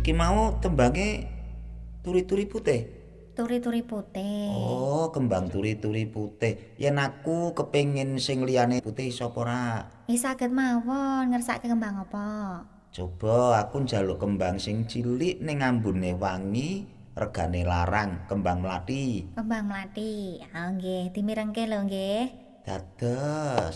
Iki mau tembange turi-turi putih. Turi-turi putih. Oh, kembang turi-turi putih. Yen aku kepengin sing liyane putih sapa ora? Saged mawon ngersake kembang apa? Coba aku njaluk kembang sing cilik ning ambune wangi, regane larang, kembang mlathi. Kembang mlathi. Ah nggih, dimirengke lho nggih. Dados.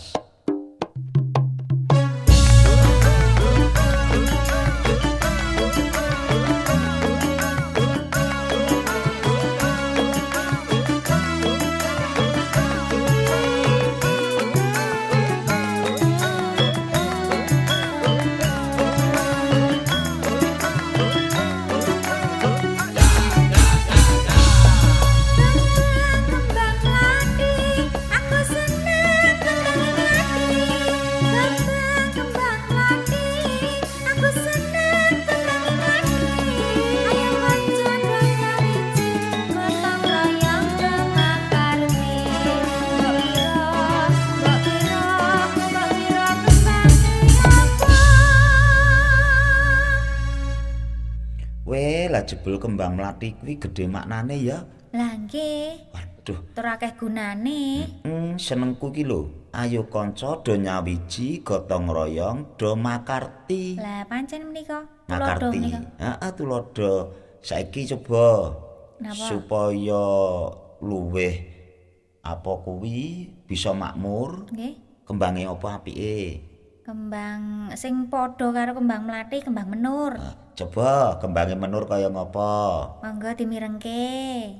Lah jebul kembang mlathi kuwi gedhe maknane ya. Lah nggih. Waduh, Tur akeh gunane. Senengku ki lho. Ayo kanca do nyawiji gotong royong do makarti. Lah pancen menika tuladha Makarti. menika. Heeh, tuladha. Saiki coba Napa? supaya luweh apa kuwi bisa makmur, Nggih. kembange apa apike? Kembang sing padha karo kembang mlathi, kembang menur. Coba kembange menur kaya ngapa? Monggo dimirengke.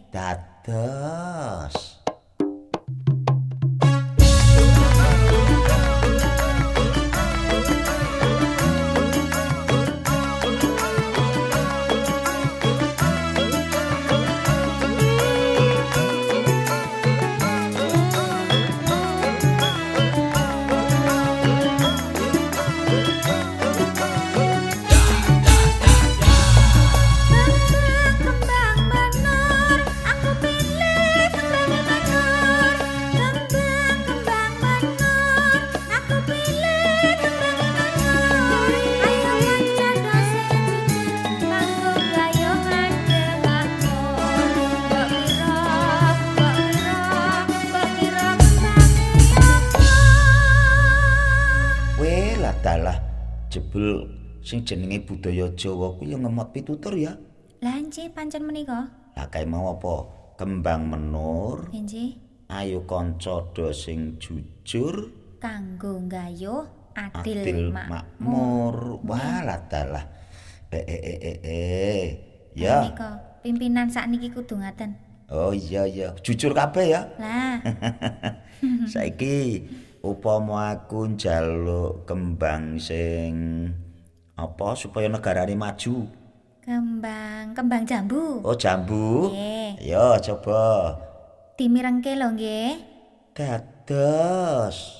Dados. Dalah jebul sing jenenge budaya Jawa kuwi ya ngemot pitutur ya. Lah nggih pancen menika. Lah kae mau apa? Kembang menur. Nggih. Ayo kanca do sing jujur Kanggo nggayuh adil makmur. Walah dalah. Ya. Menika pimpinan sakniki kudu ngaten. Oh iya. Jujur kabeh ya. Lah. Saiki upama aku njaluk kembang sing apa supaya negarane maju. Kembang jambu. Oh, jambu. Nggih. Ya, coba. Dimirengke lho nggih. Dados.